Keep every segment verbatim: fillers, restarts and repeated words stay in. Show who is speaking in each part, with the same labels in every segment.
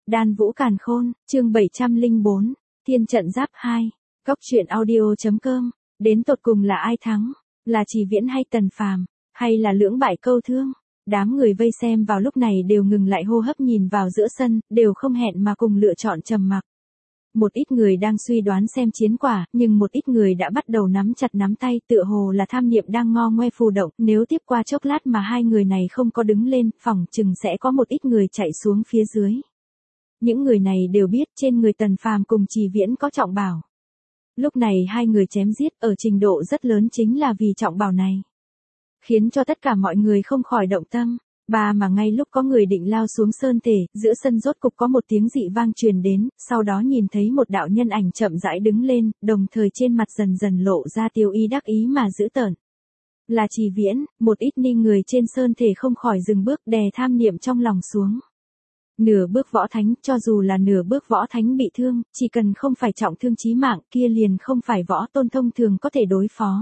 Speaker 1: Đan Vũ Càn Khôn, chương bảy trăm lẻ bốn, Thiên trận giáp hai, Cóc truyện audio.com, đến tột cùng là ai thắng? Là Chỉ Viễn hay Tần Phàm, hay là lưỡng bại câu thương? Đám người vây xem vào lúc này đều ngừng lại hô hấp nhìn vào giữa sân, đều không hẹn mà cùng lựa chọn trầm mặc. Một ít người đang suy đoán xem chiến quả, nhưng một ít người đã bắt đầu nắm chặt nắm tay, tựa hồ là tham niệm đang ngo ngoe phù động, nếu tiếp qua chốc lát mà hai người này không có đứng lên, phỏng chừng sẽ có một ít người chạy xuống phía dưới. Những người này đều biết trên người Tần Phàm cùng Chỉ Viễn có trọng bảo. Lúc này hai người chém giết ở trình độ rất lớn chính là vì trọng bảo này. Khiến cho tất cả mọi người không khỏi động tâm. Ba mà ngay lúc có người định lao xuống sơn thể, giữa sân rốt cục có một tiếng dị vang truyền đến, sau đó nhìn thấy một đạo nhân ảnh chậm rãi đứng lên, đồng thời trên mặt dần dần lộ ra tiêu ý đắc ý mà dữ tợn. Là Chỉ Viễn, một ít ni người trên sơn thể không khỏi dừng bước đè tham niệm trong lòng xuống. Nửa bước võ thánh, cho dù là nửa bước võ thánh bị thương, chỉ cần không phải trọng thương chí mạng kia liền không phải võ tôn thông thường có thể đối phó.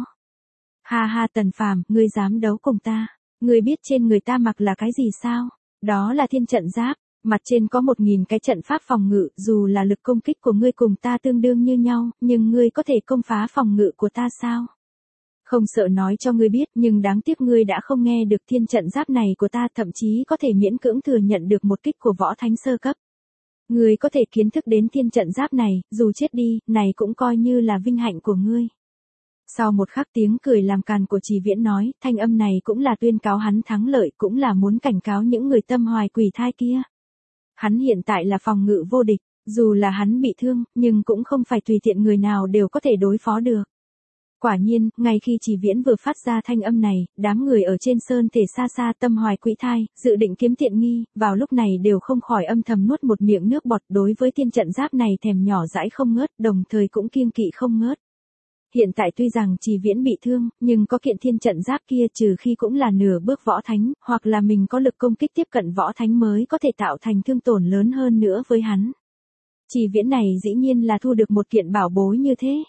Speaker 1: Ha ha Tần Phàm, ngươi dám đấu cùng ta? Ngươi biết trên người ta mặc là cái gì sao? Đó là thiên trận giáp, mặt trên có một nghìn cái trận pháp phòng ngự, dù là lực công kích của ngươi cùng ta tương đương như nhau, nhưng ngươi có thể công phá phòng ngự của ta sao? Không sợ nói cho ngươi biết, nhưng đáng tiếc ngươi đã không nghe được thiên trận giáp này của ta, thậm chí có thể miễn cưỡng thừa nhận được một kích của võ thánh sơ cấp. Ngươi có thể kiến thức đến thiên trận giáp này, dù chết đi, này cũng coi như là vinh hạnh của ngươi. Sau một khắc tiếng cười làm càn của Chỉ Viễn nói, thanh âm này cũng là tuyên cáo hắn thắng lợi, cũng là muốn cảnh cáo những người tâm hoài quỷ thai kia. Hắn hiện tại là phòng ngự vô địch, dù là hắn bị thương, nhưng cũng không phải tùy tiện người nào đều có thể đối phó được. Quả nhiên, ngay khi Chỉ Viễn vừa phát ra thanh âm này, đám người ở trên sơn thể xa xa tâm hoài quỷ thai, dự định kiếm tiện nghi, vào lúc này đều không khỏi âm thầm nuốt một miệng nước bọt, đối với thiên trận giáp này thèm nhỏ dãi không ngớt, đồng thời cũng kiêng kỵ không ngớt. Hiện tại tuy rằng Chỉ Viễn bị thương, nhưng có kiện thiên trận giáp kia trừ khi cũng là nửa bước võ thánh, hoặc là mình có lực công kích tiếp cận võ thánh mới có thể tạo thành thương tổn lớn hơn nữa với hắn. Chỉ Viễn này dĩ nhiên là thu được một kiện bảo bối như thế.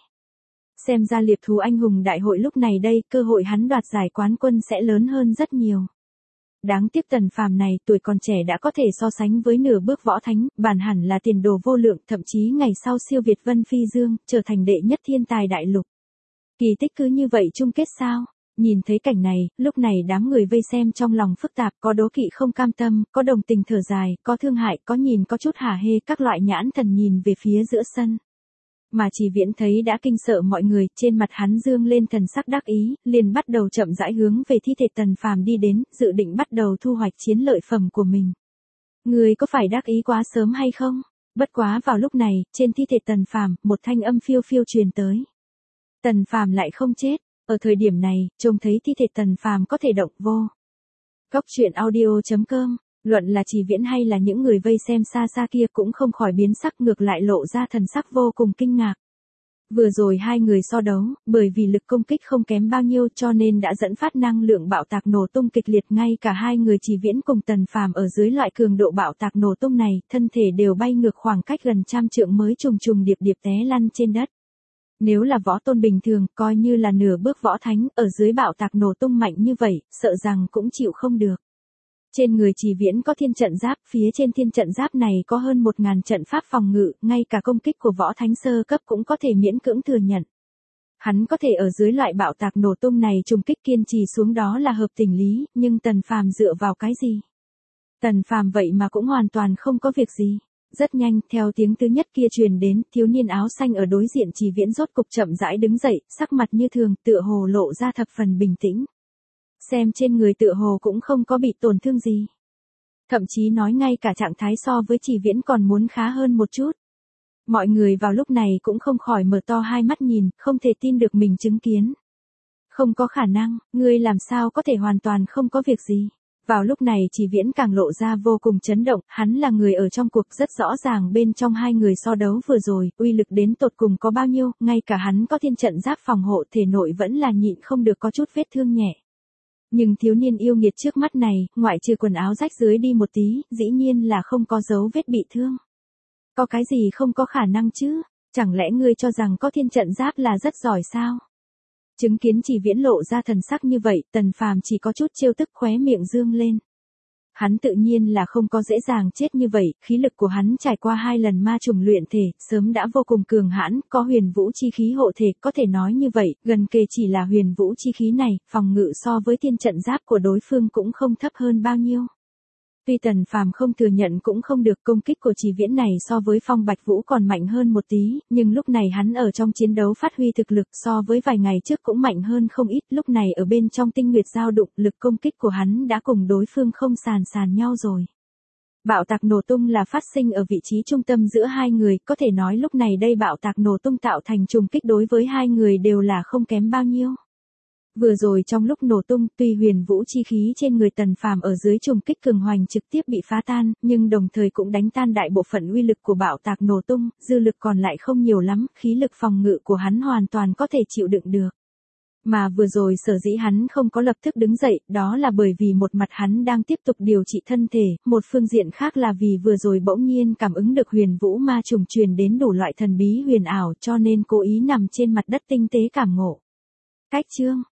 Speaker 1: Xem ra liệp thú anh hùng đại hội lúc này đây, cơ hội hắn đoạt giải quán quân sẽ lớn hơn rất nhiều. Đáng tiếc Tần Phàm này, tuổi còn trẻ đã có thể so sánh với nửa bước võ thánh, bản hẳn là tiền đồ vô lượng, thậm chí ngày sau siêu việt Vân Phi Dương, trở thành đệ nhất thiên tài đại lục. Kỳ tích cứ như vậy chung kết sao? Nhìn thấy cảnh này, lúc này đám người vây xem trong lòng phức tạp, có đố kỵ không cam tâm, có đồng tình thở dài, có thương hại, có nhìn có chút hả hê, các loại nhãn thần nhìn về phía giữa sân. Mà Chỉ Viễn thấy đã kinh sợ mọi người, trên mặt hắn dương lên thần sắc đắc ý, liền bắt đầu chậm rãi hướng về thi thể Tần Phàm đi đến, dự định bắt đầu thu hoạch chiến lợi phẩm của mình. Người có phải đắc ý quá sớm hay không? Bất quá vào lúc này, trên thi thể Tần Phàm, một thanh âm phiêu phiêu truyền tới. Tần Phàm lại không chết, ở thời điểm này, trông thấy thi thể Tần Phàm có thể động vô. Cóc truyện audio.com, luận là Chỉ Viễn hay là những người vây xem xa xa kia cũng không khỏi biến sắc, ngược lại lộ ra thần sắc vô cùng kinh ngạc. Vừa rồi hai người so đấu, bởi vì lực công kích không kém bao nhiêu cho nên đã dẫn phát năng lượng bạo tạc nổ tung kịch liệt, ngay cả hai người Chỉ Viễn cùng Tần Phàm ở dưới loại cường độ bạo tạc nổ tung này, thân thể đều bay ngược khoảng cách gần trăm trượng mới trùng trùng điệp điệp té lăn trên đất. Nếu là võ tôn bình thường, coi như là nửa bước võ thánh, ở dưới bạo tạc nổ tung mạnh như vậy, sợ rằng cũng chịu không được. Trên người Chỉ Viễn có thiên trận giáp, phía trên thiên trận giáp này có hơn một ngàn trận pháp phòng ngự, ngay cả công kích của võ thánh sơ cấp cũng có thể miễn cưỡng thừa nhận. Hắn có thể ở dưới loại bạo tạc nổ tung này trùng kích kiên trì xuống đó là hợp tình lý, nhưng Tần Phàm dựa vào cái gì? Tần Phàm vậy mà cũng hoàn toàn không có việc gì. Rất nhanh, theo tiếng thứ nhất kia truyền đến, thiếu niên áo xanh ở đối diện Chỉ Viễn rốt cục chậm rãi đứng dậy, sắc mặt như thường, tựa hồ lộ ra thập phần bình tĩnh. Xem trên người tựa hồ cũng không có bị tổn thương gì. Thậm chí nói ngay cả trạng thái so với Chỉ Viễn còn muốn khá hơn một chút. Mọi người vào lúc này cũng không khỏi mở to hai mắt nhìn, không thể tin được mình chứng kiến. Không có khả năng, ngươi làm sao có thể hoàn toàn không có việc gì. Vào lúc này Chỉ Viễn càng lộ ra vô cùng chấn động, hắn là người ở trong cuộc, rất rõ ràng bên trong hai người so đấu vừa rồi, uy lực đến tột cùng có bao nhiêu, ngay cả hắn có thiên trận giáp phòng hộ thể nội vẫn là nhịn không được có chút vết thương nhẹ. Nhưng thiếu niên yêu nghiệt trước mắt này, ngoại trừ quần áo rách dưới đi một tí, dĩ nhiên là không có dấu vết bị thương. Có cái gì không có khả năng chứ? Chẳng lẽ ngươi cho rằng có thiên trận giáp là rất giỏi sao? Chứng kiến Chỉ Viễn lộ ra thần sắc như vậy, Tần Phàm chỉ có chút trêu tức khóe miệng dương lên. Hắn tự nhiên là không có dễ dàng chết như vậy, khí lực của hắn trải qua hai lần ma trùng luyện thể, sớm đã vô cùng cường hãn, có huyền vũ chi khí hộ thể, có thể nói như vậy, gần kề chỉ là huyền vũ chi khí này, phòng ngự so với tiên trận giáp của đối phương cũng không thấp hơn bao nhiêu. Tuy Tần Phàm không thừa nhận cũng không được, công kích của Trì Viễn này so với Phong Bạch Vũ còn mạnh hơn một tí, nhưng lúc này hắn ở trong chiến đấu phát huy thực lực so với vài ngày trước cũng mạnh hơn không ít, lúc này ở bên trong tinh nguyệt giao đụng, lực công kích của hắn đã cùng đối phương không sàn sàn nhau rồi. Bạo tạc nổ tung là phát sinh ở vị trí trung tâm giữa hai người, có thể nói lúc này đây bạo tạc nổ tung tạo thành trùng kích đối với hai người đều là không kém bao nhiêu. Vừa rồi trong lúc nổ tung, tuy huyền vũ chi khí trên người Tần Phàm ở dưới trùng kích cường hoành trực tiếp bị phá tan, nhưng đồng thời cũng đánh tan đại bộ phận uy lực của bạo tạc nổ tung, dư lực còn lại không nhiều lắm, khí lực phòng ngự của hắn hoàn toàn có thể chịu đựng được. Mà vừa rồi sở dĩ hắn không có lập tức đứng dậy, đó là bởi vì một mặt hắn đang tiếp tục điều trị thân thể, một phương diện khác là vì vừa rồi bỗng nhiên cảm ứng được huyền vũ ma trùng truyền đến đủ loại thần bí huyền ảo, cho nên cố ý nằm trên mặt đất tinh tế cảm ngộ. Cách chương